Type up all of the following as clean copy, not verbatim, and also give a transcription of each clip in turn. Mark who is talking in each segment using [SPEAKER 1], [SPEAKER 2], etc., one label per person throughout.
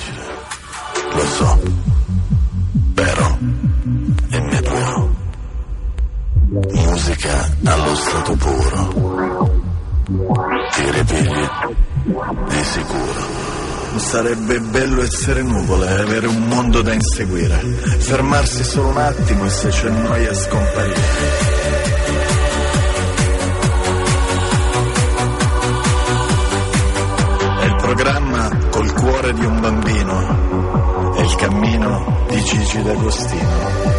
[SPEAKER 1] difficile, lo so, però è meglio. Musica allo stato puro, ti ripigli di sicuro. Sarebbe bello essere nuvole e avere un mondo da inseguire, fermarsi solo un attimo e se c'è noia scomparire. È il programma col cuore di un bambino, è il cammino di Gigi D'Agostino.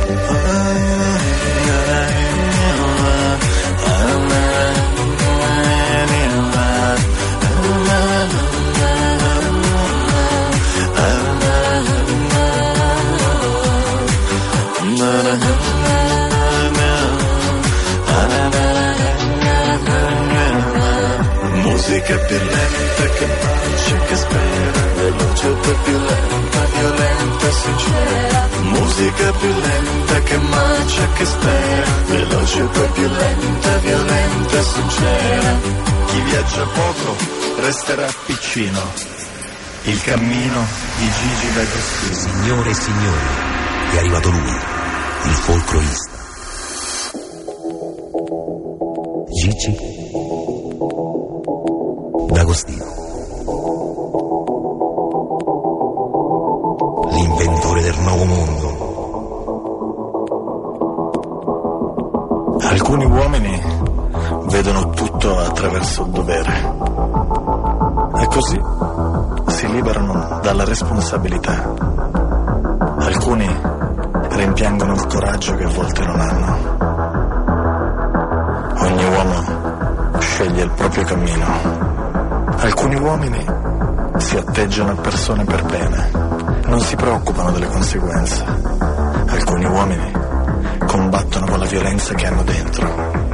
[SPEAKER 1] Musica più lenta che bacia, che spera, veloce poi più lenta, violenta, sincera. Musica più lenta che marcia, che spera, veloce poi più lenta, violenta, sincera. Chi viaggia poco resterà piccino. Il cammino di Gigi D'Agostino.
[SPEAKER 2] Signore e signori, è arrivato lui, il folclorista. Gigi D'Agostino, l'inventore del nuovo mondo.
[SPEAKER 1] Alcuni uomini vedono tutto attraverso il dovere e così si liberano dalla responsabilità. Alcuni rimpiangono il coraggio che a volte non hanno. Ogni uomo sceglie il proprio cammino. Alcuni uomini si atteggiano a persone per bene, non si preoccupano delle conseguenze. Alcuni uomini combattono con la violenza che hanno dentro.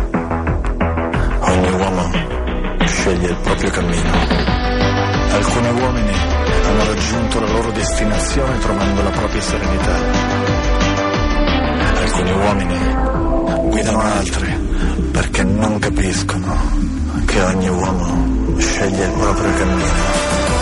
[SPEAKER 1] Ogni uomo sceglie il proprio cammino. Alcuni uomini hanno raggiunto la loro destinazione trovando la propria serenità. Alcuni uomini guidano altri perché non capiscono che ogni uomo sceglie il proprio cammino.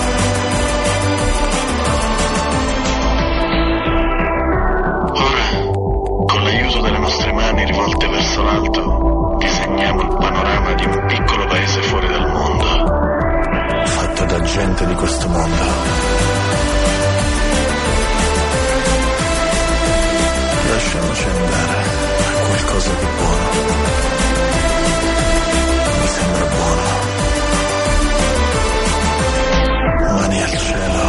[SPEAKER 1] Ora, con l'aiuto delle nostre mani rivolte verso l'alto, disegniamo il panorama di un piccolo paese fuori dal mondo, fatto da gente di questo mondo. Lasciamoci andare a qualcosa di buono. Mi sembra buono. Mani al cielo.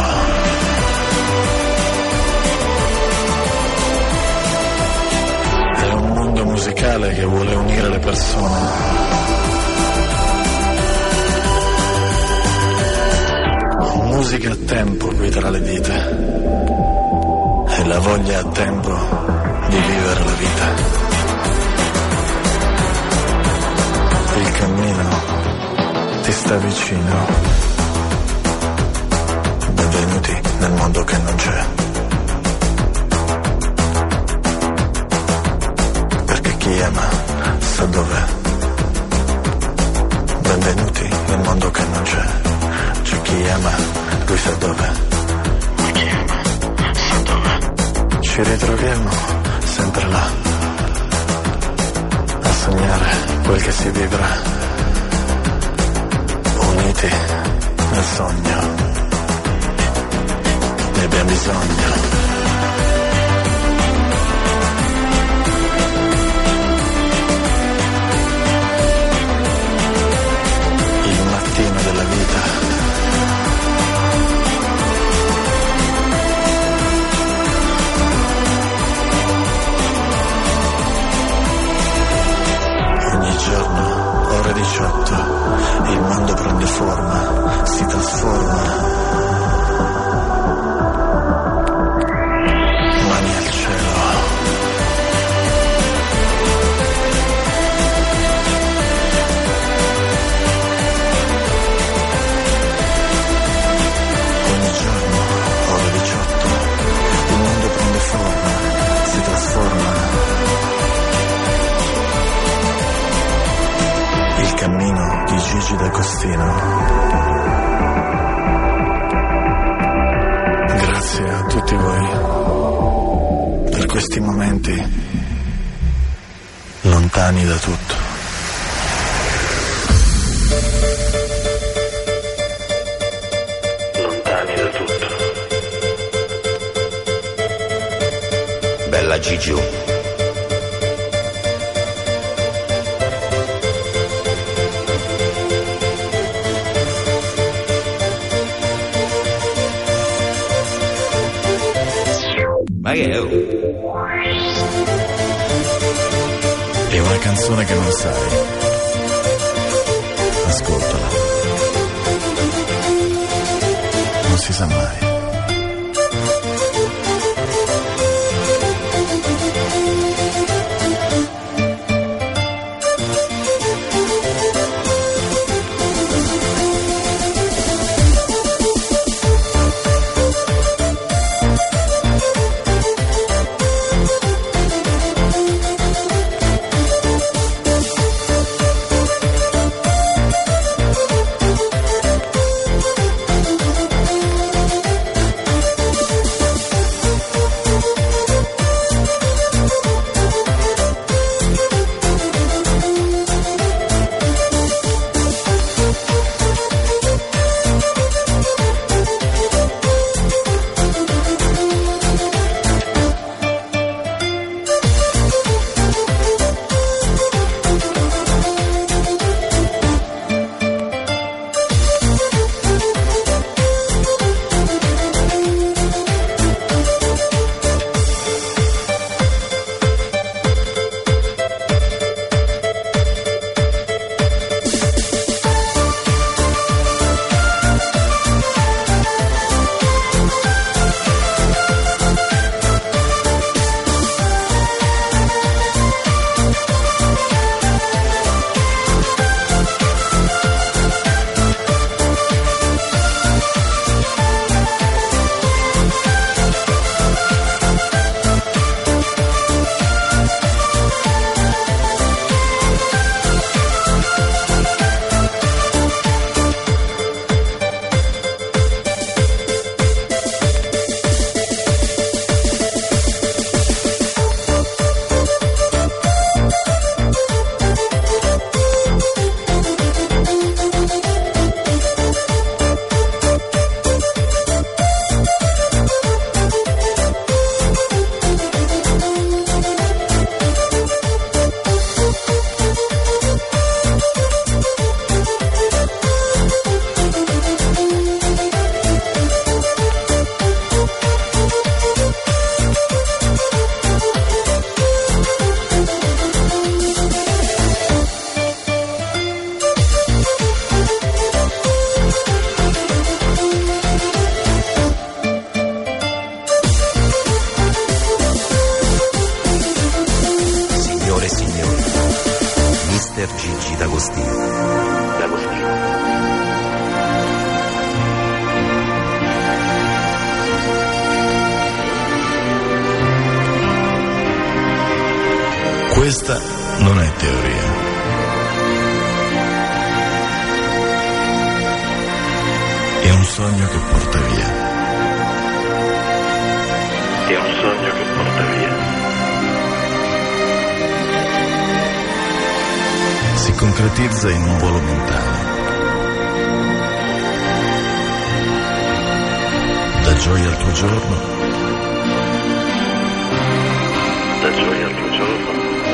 [SPEAKER 1] È un mondo musicale che vuole unire le persone. Musica a tempo qui tra le dita e la voglia a tempo di vivere la vita. Il cammino ti sta vicino. Benvenuti nel mondo che non c'è. Perché chi ama sa dov'è. Benvenuti nel mondo che non c'è. C'è chi ama, lui sa dov'è. Ma chi ama sa dov'è. Ci ritroviamo sempre là, a sognare quel che si vivrà, uniti nel sogno. Ne abbiamo bisogno. Il mattino della vita. Ogni giorno, ore 18, il mondo prende forma, si trasforma. tutti voi per questi momenti lontani da tutto. Lontani da tutto.
[SPEAKER 2] Bella Gigiu. Ma che è?
[SPEAKER 1] È una canzone che non sai. Ascoltala. Non si sa mai.
[SPEAKER 2] Gigi D'Agostino.
[SPEAKER 1] Questa non è teoria. È un sogno che porta via. È un sogno che porta via. Si concretizza in un volo mentale. Da gioia al tuo giorno. Da gioia al tuo giorno.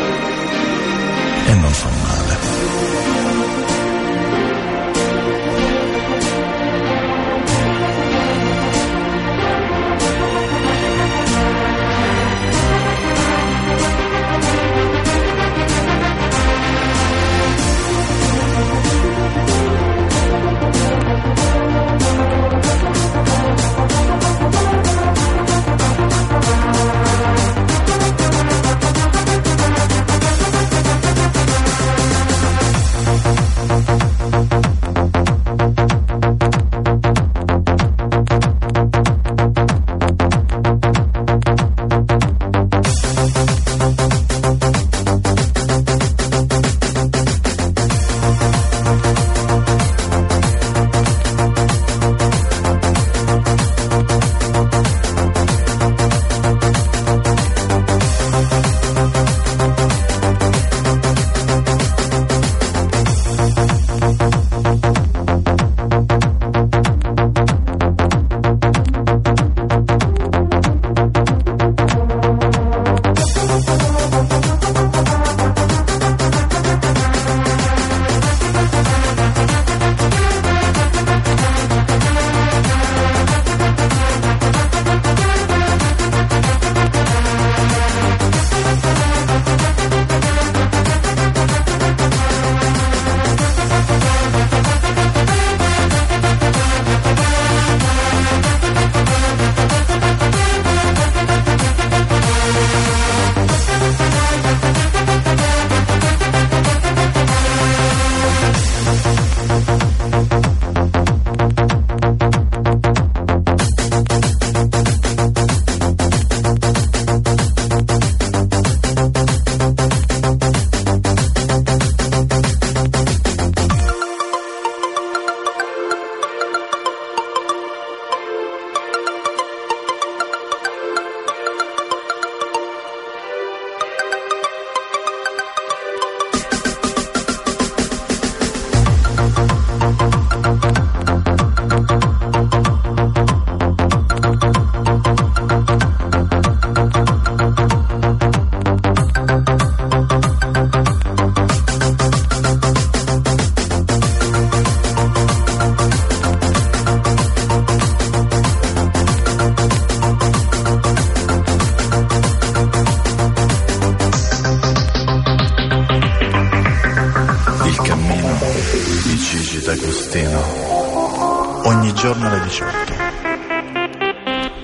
[SPEAKER 1] E non fa male.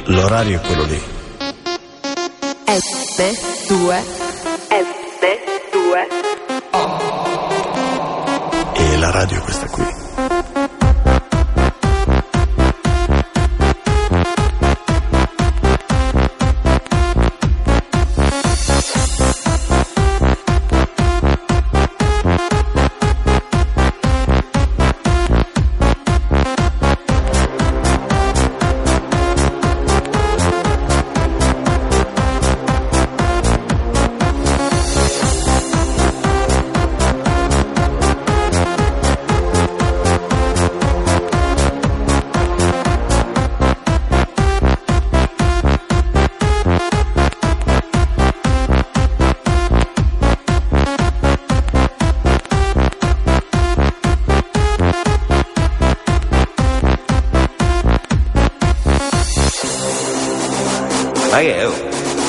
[SPEAKER 1] L'orario è quello lì.
[SPEAKER 3] S2
[SPEAKER 1] E la radio è questa qui.
[SPEAKER 2] Ma che è?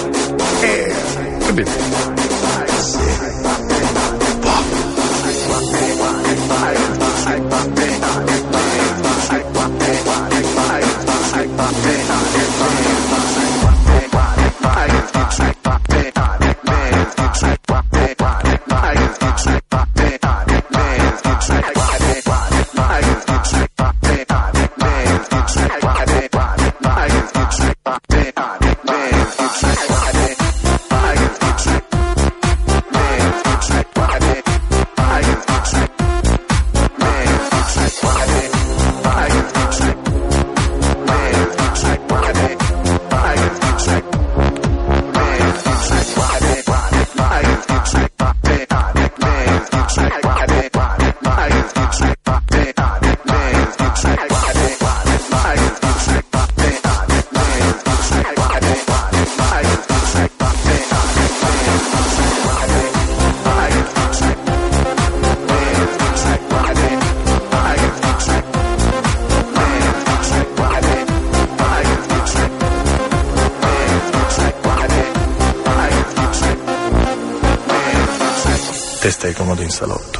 [SPEAKER 1] Te stai comodo in salotto,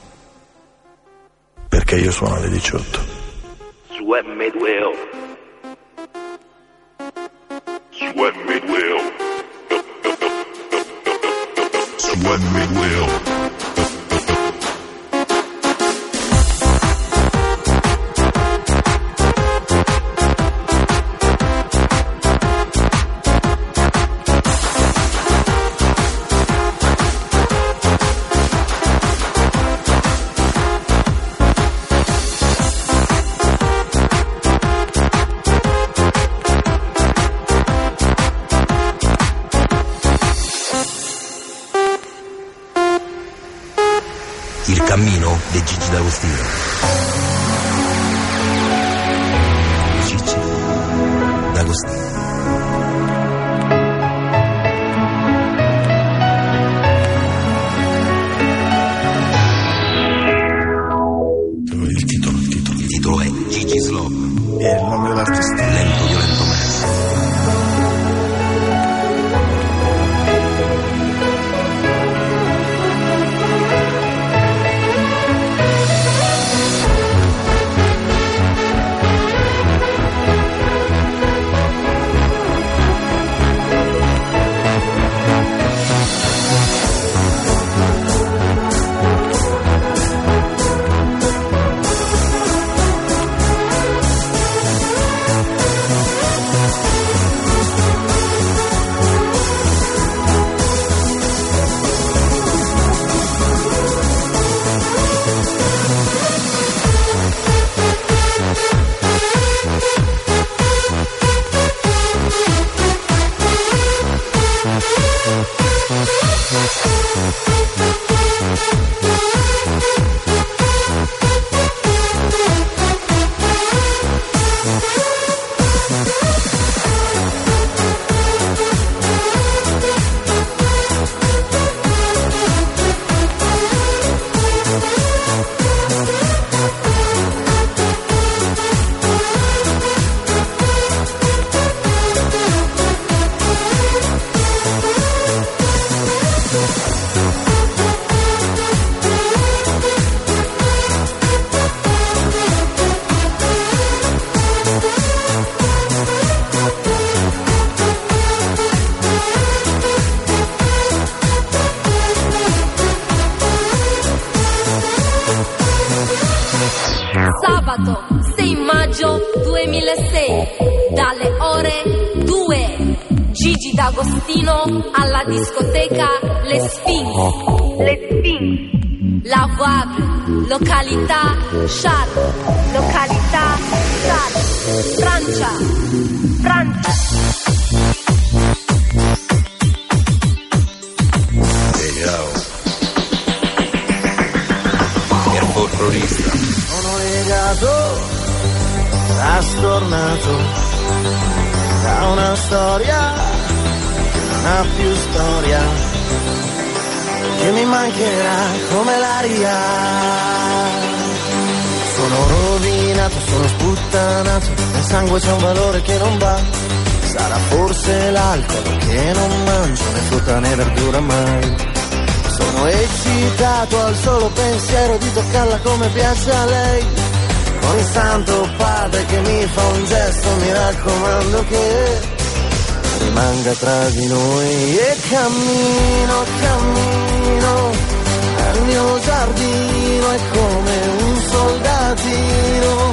[SPEAKER 1] perché io suono alle 18.
[SPEAKER 4] Su M2O. Su M2O. Su M2O.
[SPEAKER 2] Il cammino di Gigi D'Agostino. Gigi D'Agostino. Il titolo è Gigi Slob.
[SPEAKER 1] E il nome dell'artista?
[SPEAKER 2] Lento Violento Man.
[SPEAKER 3] D'Agostino alla discoteca Le Sphinx. Le Sphinx. La Wavre, località Charles. Località Charles. Francia. Francia.
[SPEAKER 2] Il folclorista.
[SPEAKER 5] Sono legato, trastornato da una storia che non ha più storia, che mi mancherà come l'aria. Sono rovinato, sono sputtanato, nel sangue c'è un valore che non va. Sarà forse l'alcol che non mangio, né frutta né verdura mai. Sono eccitato al solo pensiero di toccarla come piace a lei. Con il santo padre che mi fa un gesto, mi raccomando che rimanga tra di noi. E cammino, cammino nel mio giardino, è come un soldatino.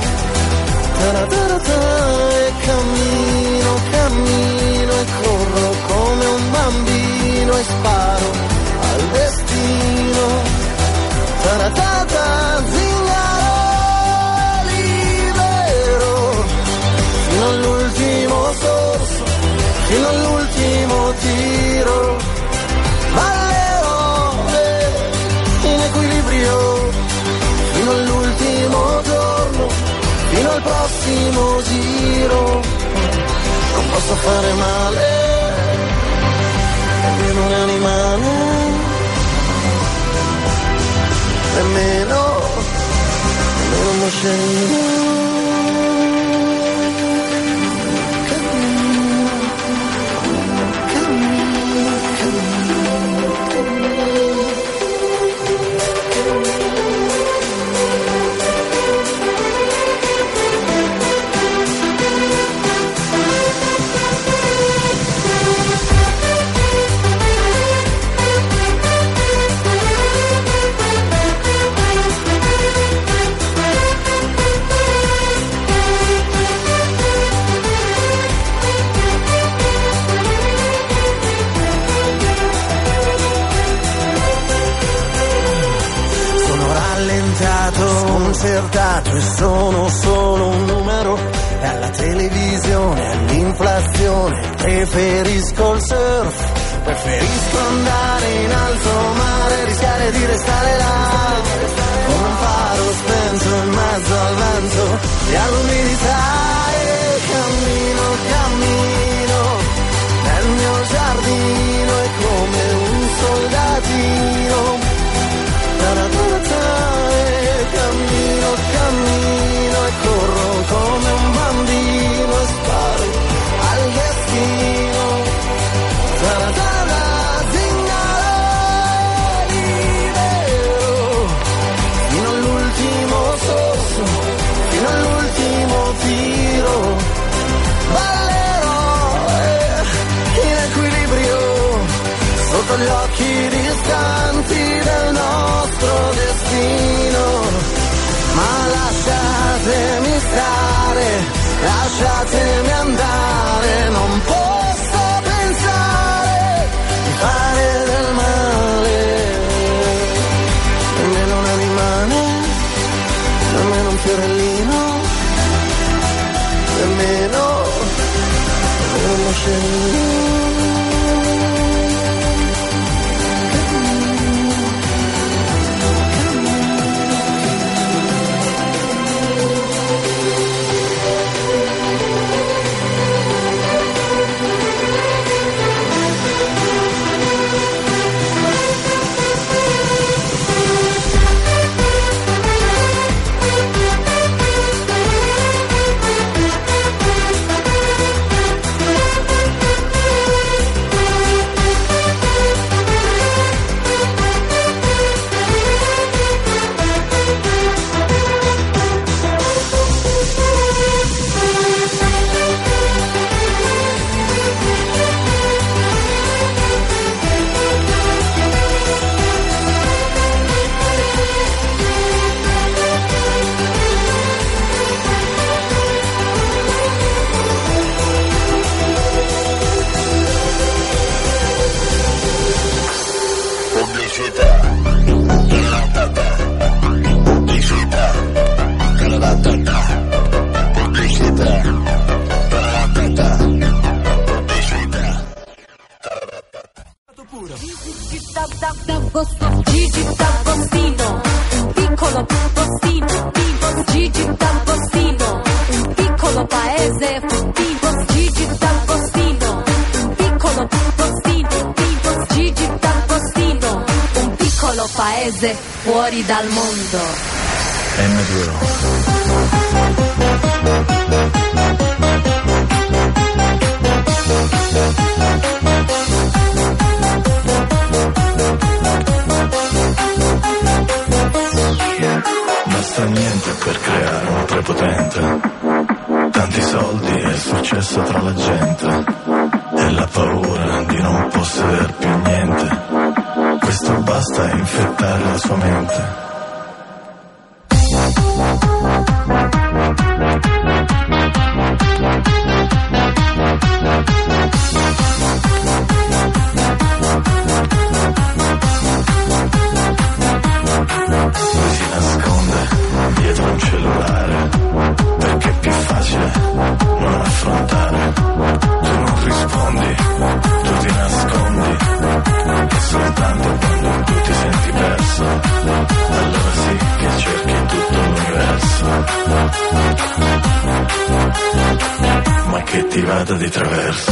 [SPEAKER 5] E cammino, cammino e corro come un bambino e sparo al destino. Zingaro libero fino all'ultimo sorso, fino all'ultimo tiro. Ballerò in equilibrio fino all'ultimo giorno, fino al prossimo giro. Non posso fare male, nemmeno un animale, nemmeno uno scemo. Sconcertato e sono solo un numero, dalla televisione all'inflazione preferisco il surf, preferisco andare in alto mare, rischiare di restare là come un faro spento in mezzo al vento e all'umidità. E cammino, cammino nel mio giardino, è come un soldatino. Cammino, cammino e corro come un bambino e sparo al destino. Zingaro libero fino all'ultimo sorso, fino all'ultimo tiro. Ballerò in equilibrio sotto gli occhi distanti del nostro destino. Ma lasciatemi stare, lasciatemi andare, non posso pensare di fare del male. Nemmeno un animale, nemmeno un fiorellino, nemmeno uno scemo.
[SPEAKER 3] Gigi D'Agostino, un piccolo postino, Gigi D'Agostino, un piccolo paese furtivo, Gigi D'Agostino, un piccolo postino, Gigi D'Agostino, un piccolo paese fuori dal mondo.
[SPEAKER 1] M2O. Basta niente per creare un prepotente, tanti soldi e il successo tra la gente, e la paura di non possedere più niente, questo basta a infettare la sua mente. Dietro un cellulare, perché è più facile non affrontare. Tu non rispondi, tu ti nascondi, e soltanto quando tu ti senti perso, allora sì che cerchi tutto l'universo, ma che ti vada di traverso.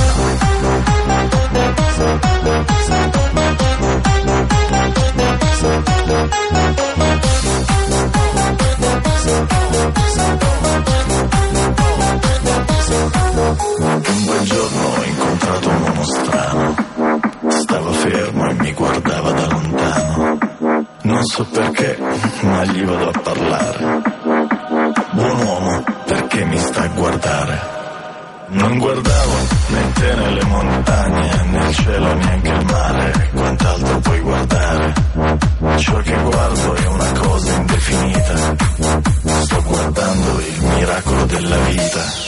[SPEAKER 1] Un bel giorno ho incontrato un uomo strano, stava fermo e mi guardava da lontano. Non so perché, ma gli vado a parlare. Buon uomo, perché mi sta a guardare? Non guardavo né te né le montagne, né il cielo neanche il mare, quant'altro puoi guardare? Ciò che guardo è una cosa indefinita, sto guardando il miracolo della vita.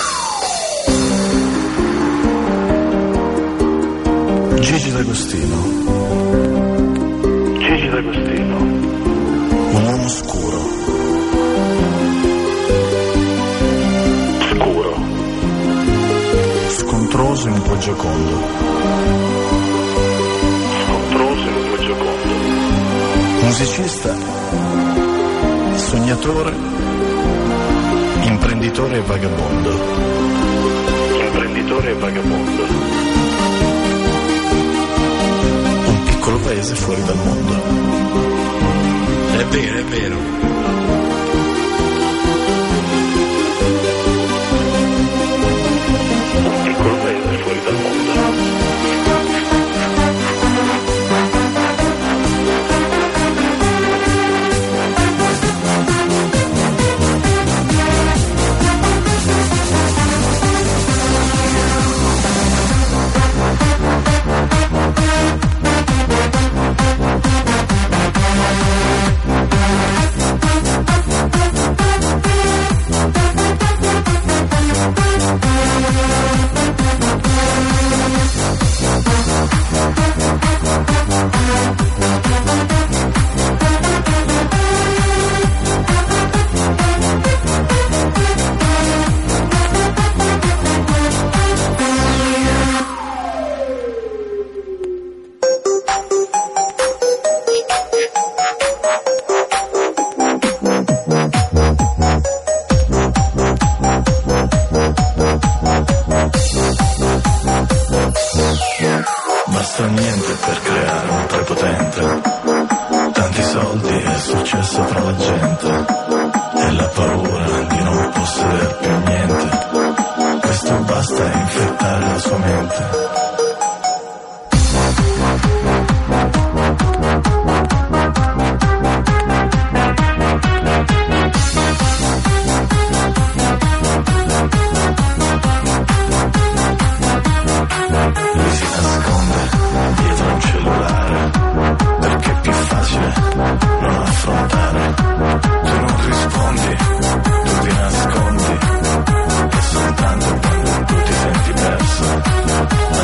[SPEAKER 1] Gigi D'Agostino. Gigi D'Agostino. Un uomo scuro. Scuro. Scontroso e un po' giocondo. Scontroso e un po' giocondo. Musicista. Sognatore. Imprenditore e vagabondo. Imprenditore e vagabondo. Un piccolo paese fuori dal mondo. È vero, è vero. Un piccolo paese fuori dal mondo. Basta niente per creare un prepotente, tanti soldi e il successo tra la gente, e la paura di non possedere più niente, questo basta a infettare la sua mente. Lui si nasconde dietro un cellulare, perché è più facile non affrontare. Tu non rispondi, tu ti nascondi, e soltanto quando tu ti senti perso,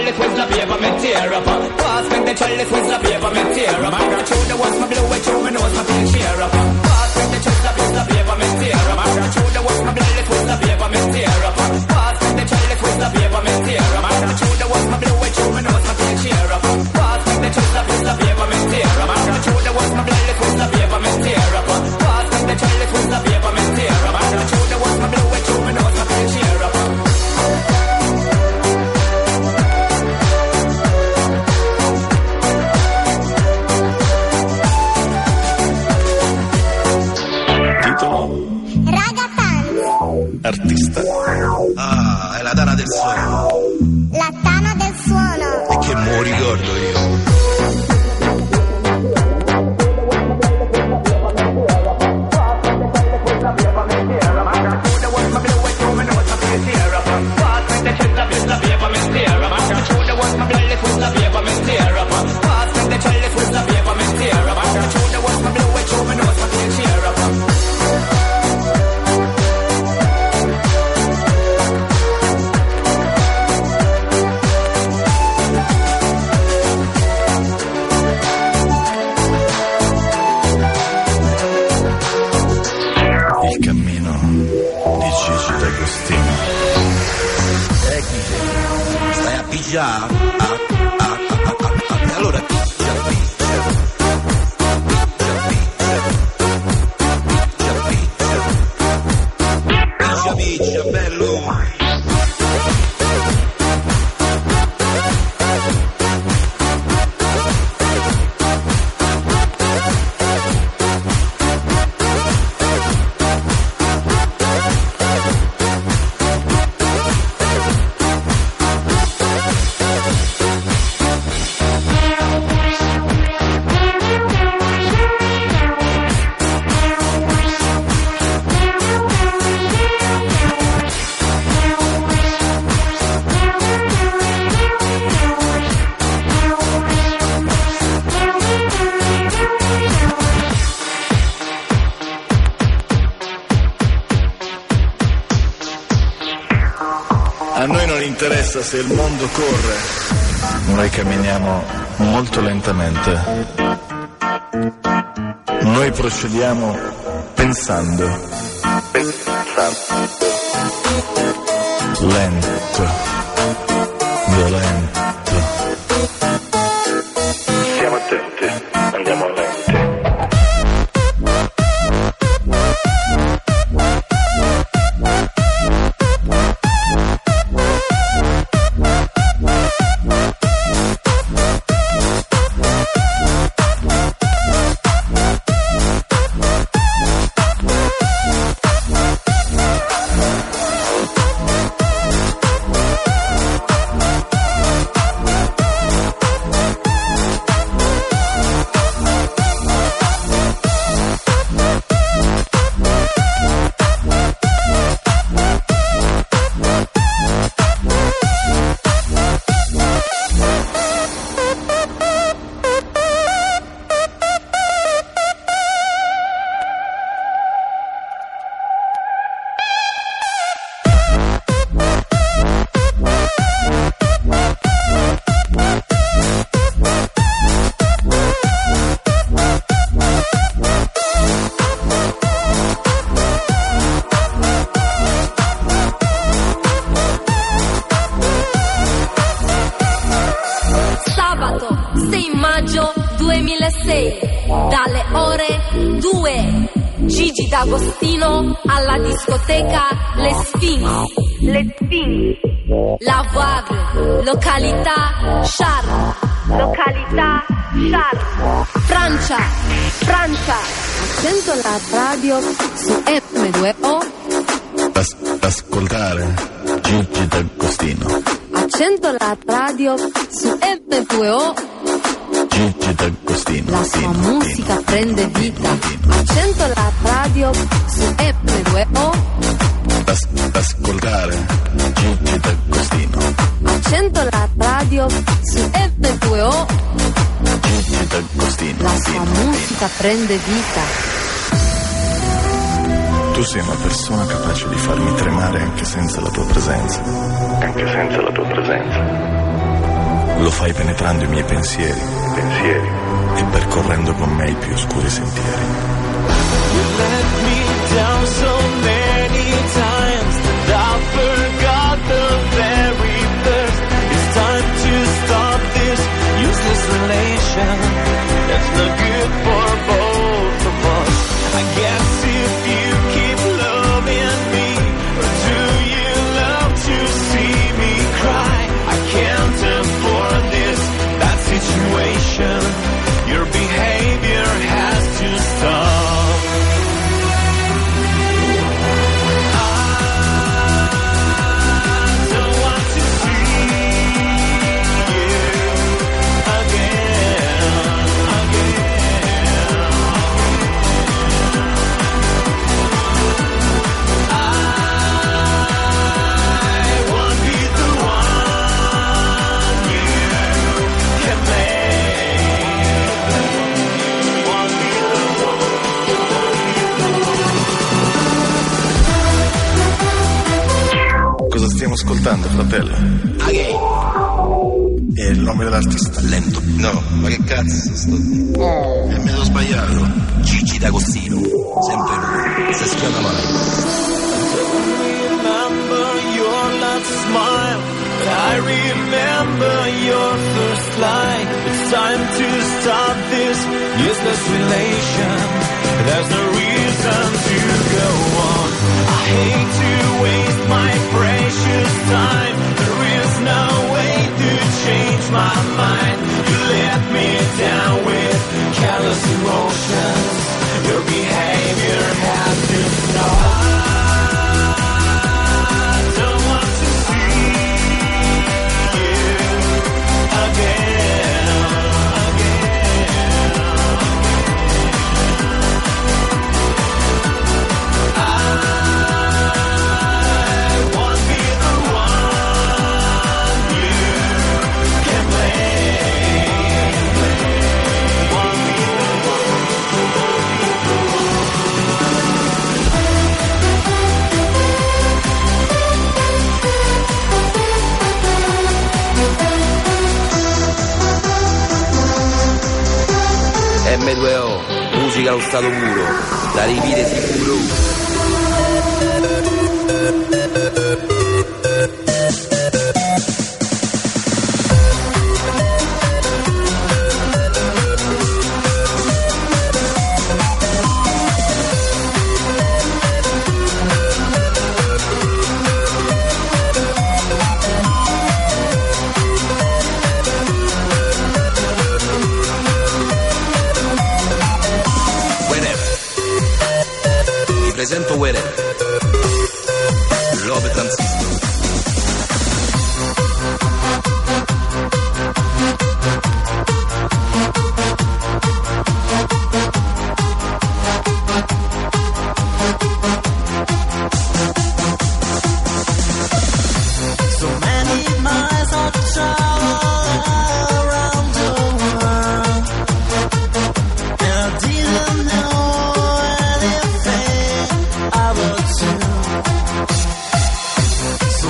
[SPEAKER 6] chalice with the pavement tear up. Pass me the chalice with the pavement tear up. I got you the ones my blue way through my nose, my feel cheer up. Pass me the chalice with the pavement tear up. I got you the ones my chalice with the pavement tear up. Pass me the chalice with the pavement tear up. I got you the ones my blue way through my nose, my feel cheer up. Pass me the chalice with the pavement tear up. I got you the ones my chalice with the pavement tear up. Pass me the chalice with the pavement tear up. I got you the ones my blue way through my nose, my feel cheer up.
[SPEAKER 1] Artista.
[SPEAKER 2] Ah, è la Tana del Suono.
[SPEAKER 7] La Tana del Suono.
[SPEAKER 2] E che me lo ricordo io. Già allora piccia bello.
[SPEAKER 1] A noi non interessa se il mondo corre, noi camminiamo molto lentamente. Noi procediamo pensando. Lento, violento.
[SPEAKER 4] Stiamo attenti, andiamo lenti.
[SPEAKER 3] dalle ore 2. Gigi D'Agostino alla discoteca Le Sphinx. La Vogue, località Charles. Francia. Accento la radio su FM2O.
[SPEAKER 1] Ascoltare Gigi D'Agostino.
[SPEAKER 3] Accento la radio su FM2O.
[SPEAKER 1] Gigi D'Agostino.
[SPEAKER 3] La sua musica prende vita. Accento la radio su FM2O.
[SPEAKER 1] Ascoltare Gigi D'Agostino.
[SPEAKER 3] Accento la radio su FM2O.
[SPEAKER 1] Gigi D'Agostino.
[SPEAKER 3] La sua musica prende vita.
[SPEAKER 1] Tu sei una persona capace di farmi tremare anche senza la tua presenza. Lo fai penetrando i miei pensieri e percorrendo con me i più oscuri sentieri.
[SPEAKER 5] You let me down so many times that I forgot the very first. It's time to stop this useless relation that's not good for both of us. I guess if you keep loving me, or do you love to see me cry? I can't afford this bad situation. Your behavior has to stop. I don't want to see you I won't be the one you can make. Won't be the
[SPEAKER 1] Cosa stiamo ascoltando, fratello? È il nome dell'artista.
[SPEAKER 2] Lento. No, ma che cazzo sto dicendo? Mi sono sbagliato. Gigi D'Agostino. Sempre lui. Se schiona mai.
[SPEAKER 5] remember your last smile. I remember your first lie. It's time to stop this useless relation. There's no reason to go on. I hate to waste my precious time. There is no way to change my mind. You let me down with careless emotions. Your behavior has to stop. I don't want to see you again. I won't be the one you can blame. Won't be the
[SPEAKER 2] M2O, musica allo stato puro, da ripide sicuro. Presento Wherever, Love Transistor.
[SPEAKER 5] So many miles of travel around the world, and I didn't know anything I would do. So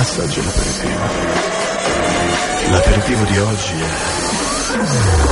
[SPEAKER 1] assaggi l'aperitivo. L'aperitivo di oggi è...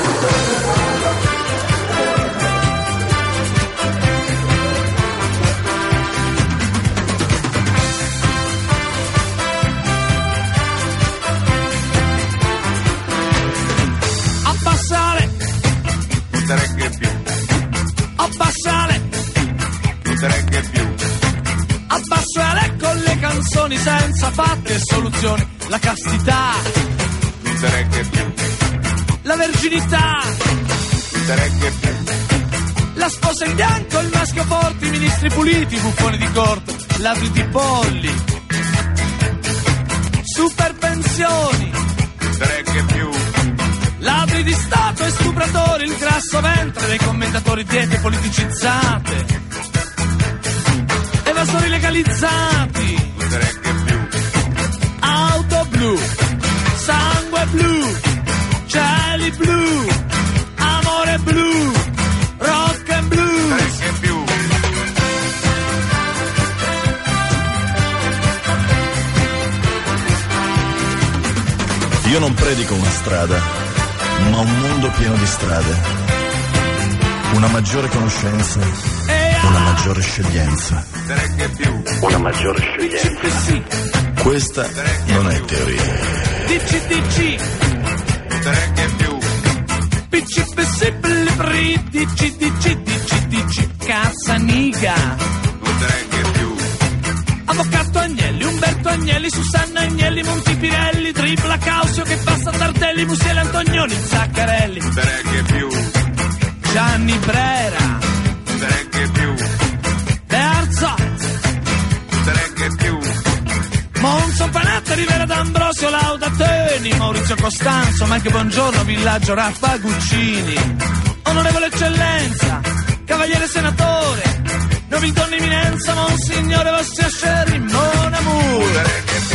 [SPEAKER 6] Abbassare, non te regge più. Abbassare, non te regge più. Abbassare con le canzoni senza fatti e soluzioni. La castità, non te regge più. La verginità, non te regge più. La sposa in bianco, il maschio forte, i ministri puliti, i buffoni di corte, ladri di polli. Super pensioni, non te regge più. Ladri di Stato e stupratori, il grasso ventre dei commentatori, diete politicizzate, evasori legalizzati, non te regge più. Auto blu, sangue blu, cieli blu, amore blu, rock and blues, non te regge più.
[SPEAKER 1] Io non predico una strada, ma un mondo pieno di strade, una maggiore conoscenza, una maggiore sceglienza,
[SPEAKER 4] Una maggiore sceglienza.
[SPEAKER 1] questa non è teoria.
[SPEAKER 6] DCDC, PCPC, DCDC, Cazzaniga, Avvocato Agnelli, Umberto Agnelli, Susanna Agnelli, Montipirelli, Tripla Causio che passa Tardelli, Musiele Antonioni, Zaccarelli, Gianni Brera, Bearzot, Monzo Panatta, Rivera D'Ambrosio, Laudateni, Maurizio Costanzo, Mike Buongiorno, Villaggio Raffa Guccini, Onorevole Eccellenza, Cavaliere Senatore, Nobiltà Eminenza, Monsignore Vostia Sherry, Mon Amour.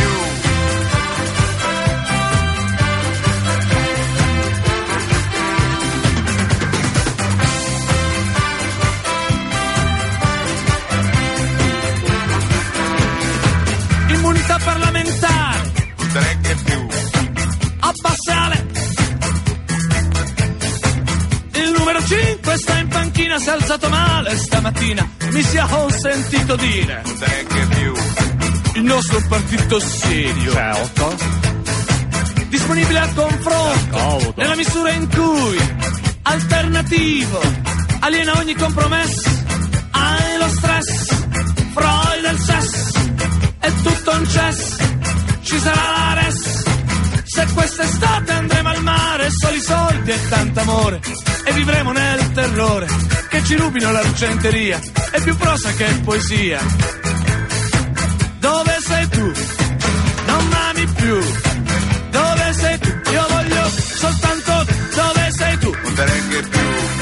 [SPEAKER 6] Immunità parlamentare, abbassare. Il numero 5 sta in panchina, si è alzato male stamattina, mi sia consentito dire. Il nostro partito serio, certo, disponibile al confronto, nella misura in cui alternativo, aliena ogni compromesso, hai lo stress, Freud del sesso, è tutto un cesso, ci sarà la res. Se quest'estate andremo al mare, soli soldi e tanto amore, e vivremo nel terrore che ci rubino l'argenteria, è più prosa che poesia. Dove sei tu? Non m'ami più. Dove sei tu? Io voglio soltanto te. Dove sei tu? Non te regge più.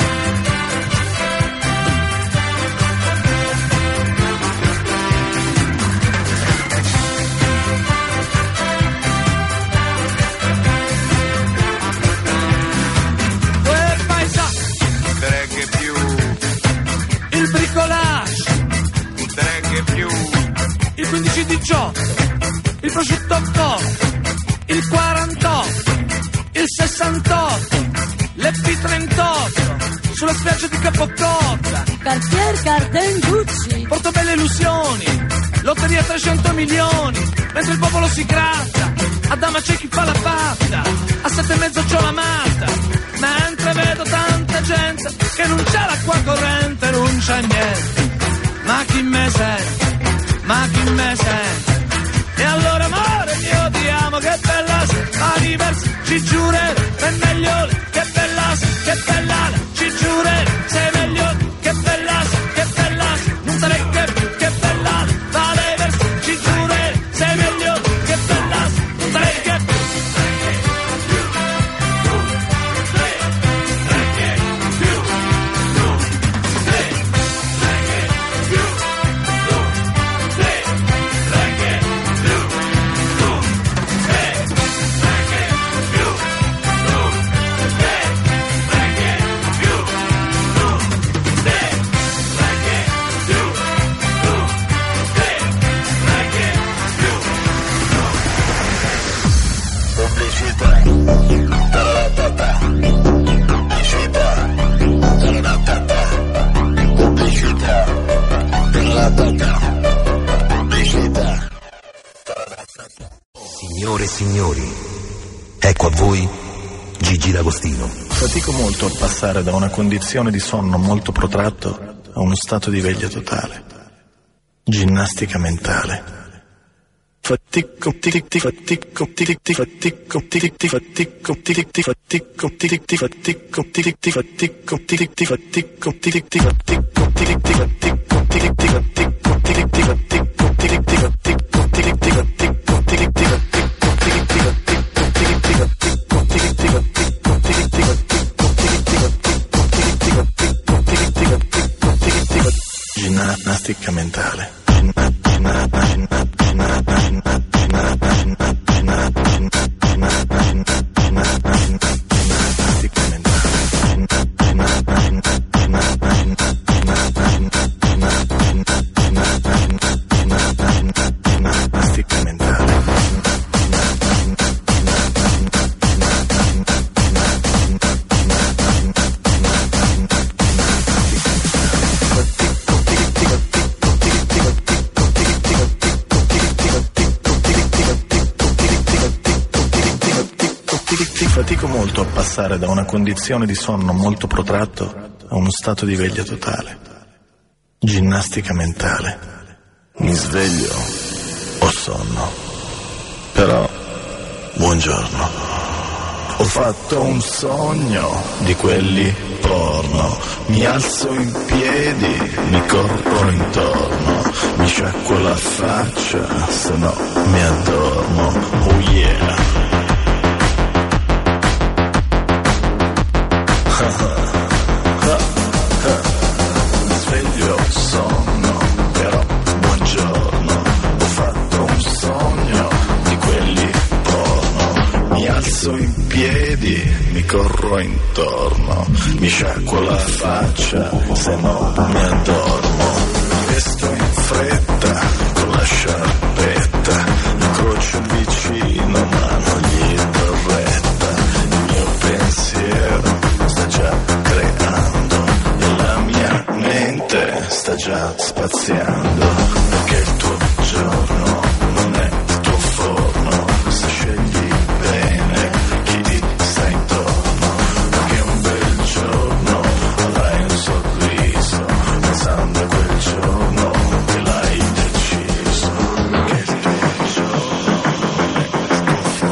[SPEAKER 6] Il bricolage, il 15-18, il prosciutto cotto, il 48, il 68, l'P38, sulla spiaggia di Capocotta,
[SPEAKER 3] Cartier, Carden, Gucci,
[SPEAKER 6] Portobello Illusioni, lotteria 300 milioni, mentre il popolo si gratta, a dama c'è chi fa la patta, a 7,5 c'ho la matta, mentre vedo tanta gente che non c'è l'acqua corrente, non c'è niente, ma chi me sente, ma chi me sente, e allora amore mio ti amo, che bella sei, ma diversi, ci giurerò, è meglio, che bella sei, che bella, ci giurerò, sei meglio, che bella sei, non te ne che più, che bella, vale versi, ci giurerò, sei meglio, che bella sei, non te ne che più.
[SPEAKER 2] Signore e signori, ecco a voi Gigi D'Agostino.
[SPEAKER 1] Fatico molto a passare da una condizione di sonno molto protratto a uno stato di veglia totale. Ginnastica mentale. Fatico, fatico, fatico, fatico, fatico, fatico, fatico, fatico, fatico, fatico, fatico, fatico, fatico, fatico, ginnastica mentale. Fatico molto a passare da una condizione di sonno molto protratto a uno stato di veglia totale. Ginnastica mentale. Mi sveglio, ho sonno. Però, buongiorno. Ho fatto un sogno di quelli porno. Mi alzo in piedi, mi corro intorno. Mi sciacquo la faccia, se no mi addormo. Oh yeah. Sveglio, sonno, però buongiorno. Ho fatto un sogno di quelli porno. Mi alzo in piedi, mi corro intorno. Mi sciacquo la faccia, se no mi addormo. Mi vesto in fretta con la sciarpetta. Incrocio il vicino ma non gli do retta. Il mio pensiero sta già creando e la mia mente sta già spaziando, perché il tuo giorno non è il tuo forno, se scegli bene chi ti sta intorno, perché un bel giorno avrai un sorriso, pensando a quel giorno che l'hai deciso, perché il tuo giorno non è il tuo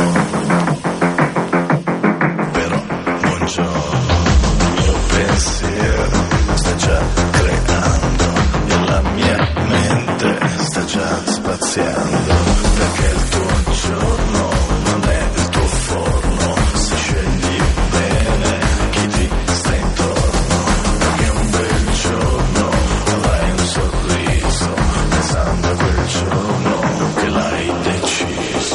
[SPEAKER 1] forno, però buongiorno. Pensiero sta già creando e la mia mente sta già spaziando, perché il tuo giorno non è il tuo forno, se scegli bene chi ti sta intorno, perché un bel giorno avrai un sorriso, pensando a quel giorno che l'hai deciso.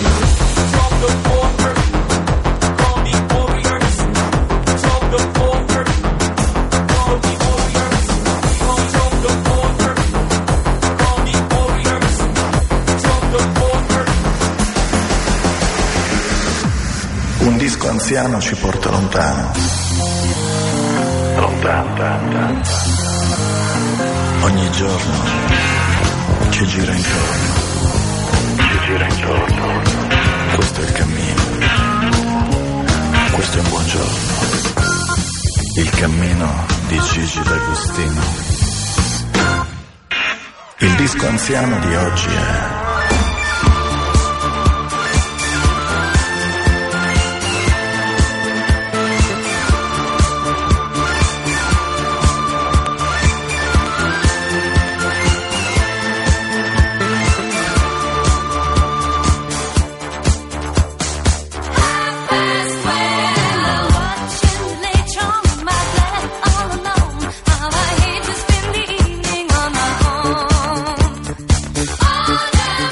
[SPEAKER 1] Un disco anziano ci porta lontano. Lontano. Ogni giorno ci gira intorno. Questo è il cammino. Questo è un buongiorno. Il cammino di Gigi D'Agostino. Il disco anziano di oggi è
[SPEAKER 8] All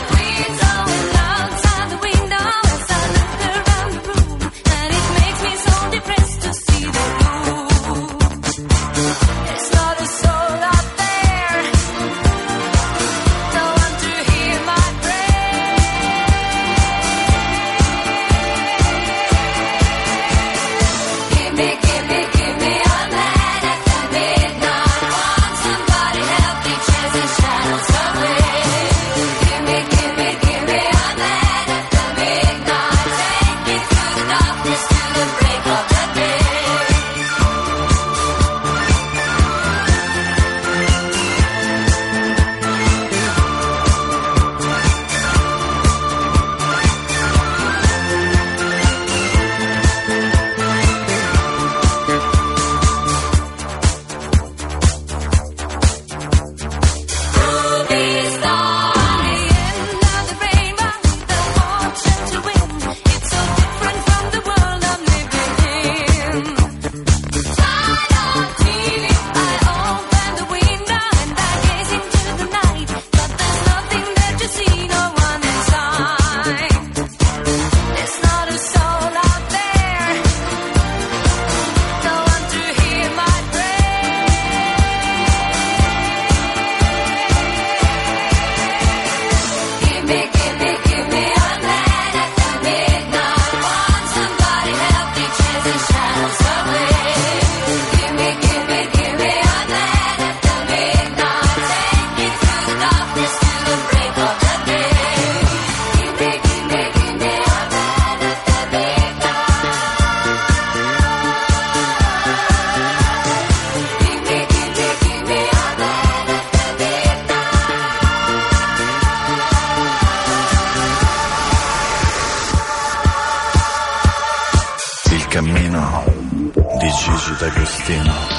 [SPEAKER 1] cammino di Gigi D'Agostino.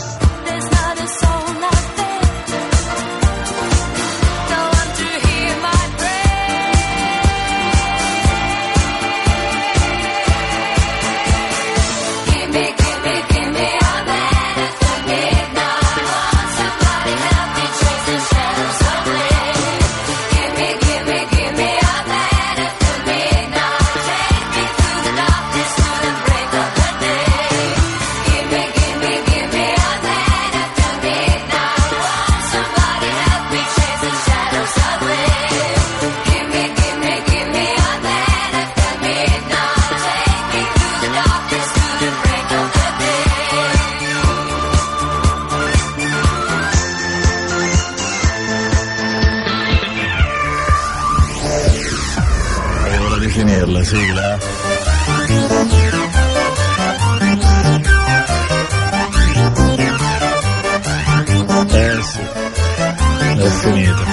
[SPEAKER 8] La sigla sì, è finita.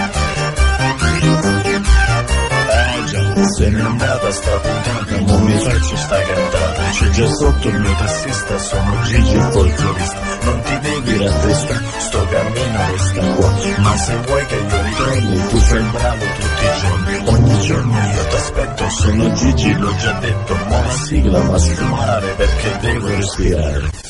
[SPEAKER 8] Già, se n'è andata sta puntata, non mi faccio sta cantata. C'è già sotto il mio tassista, sono Gigi il folclorista. Non ti devi rattristare, sto cammino resta qua. Ma se vuoi che io ritorni, tu fai bravo tutti i giorni. Ogni giorno io t'aspetto, sono Gigi, l'ho già detto. Ma la sigla va a sfumare perché devo respirare.